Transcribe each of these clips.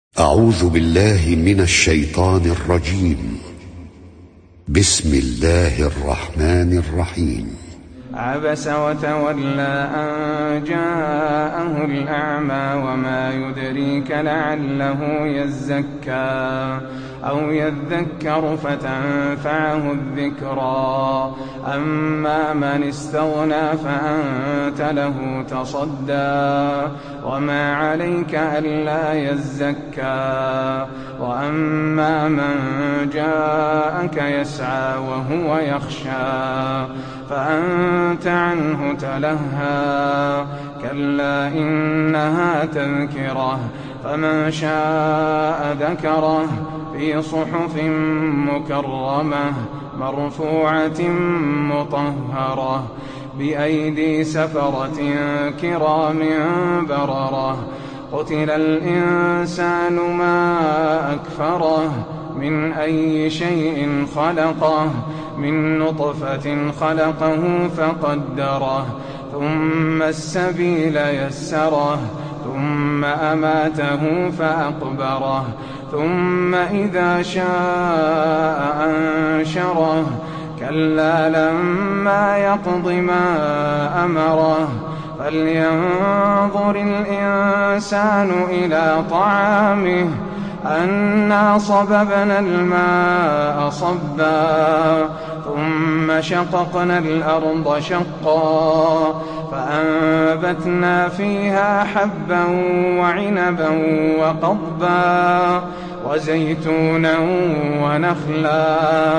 أعوذ بالله من الشيطان الرجيم. بسم الله الرحمن الرحيم. عبس وتولى أن جاءه الأعمى وما يدريك لعله يزكى أو يذكر فتنفعه الذكرى. أما من استغنى فأنت له تصدى وما عليك ألا يزكى. وأما من جاءك يسعى وهو يخشى فأنت عنه تلهى. كلا إنها تذكرة فمن شاء ذكره في صحف مكرمة مرفوعة مطهرة بأيدي سفرة كرام بررة. قتل الإنسان ما أكفره من أي شيء خلقه من نطفة خلقه فقدره ثم السبيل يسره ثم أماته فأقبره ثم إذا شاء أنشره. كلا لما يقض ما أمره. فلينظر الإنسان إلى طعامه أنا صببنا الماء صبا ثم شققنا الأرض شقا فأنبتنا فيها حبا وعنبا وقضبا وزيتونا ونخلا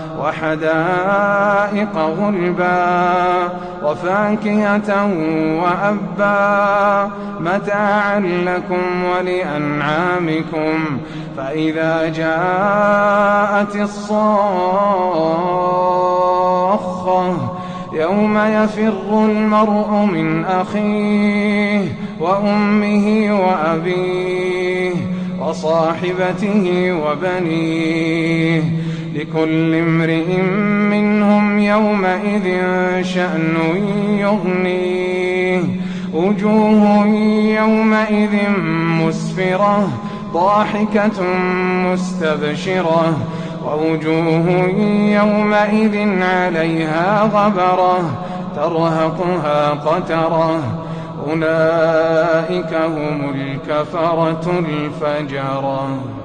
وحدائق غلبا وفاكهة وأبا متاعا لكم ولأنعامكم. فإذا جاءت الصاخة يوم يفر المرء من أخيه وأمه وأبيه وصاحبته وبنيه لكل امرئ منهم يومئذ شأن يغنيه. وجوه يومئذ مسفرة ضاحكة مستبشرة ووجوه يومئذ عليها غبرة ترهقها قترة. أولئك هم الكفرة الفجرة.